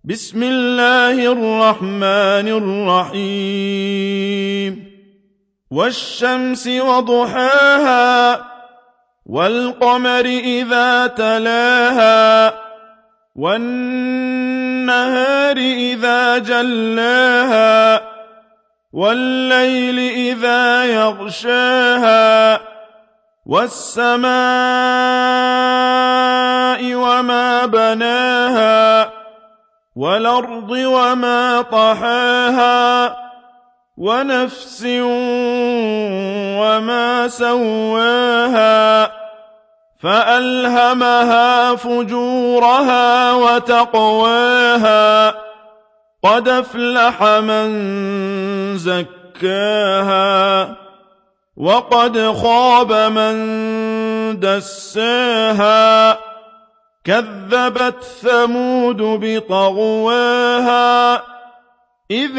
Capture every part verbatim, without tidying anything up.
بسم الله الرحمن الرحيم والشمس وضحاها والقمر إذا تلاها والنهار إذا جلاها والليل إذا يغشاها والسماء وما بناها والأرض وما طحاها ونفس وما سواها فألهمها فجورها وتقواها قد أفلح من زكاها وقد خاب من دساها كذبت ثمود بطغواها إذ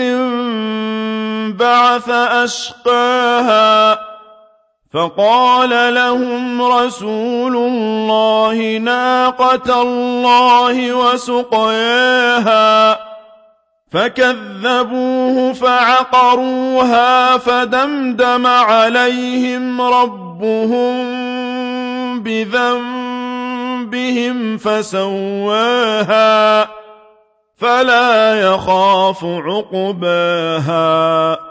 انبعث أشقاها فقال لهم رسول الله ناقة الله وسقياها فكذبوه فعقروها فدمدم عليهم ربهم بذنبهم فسواها فلا يخاف عقباها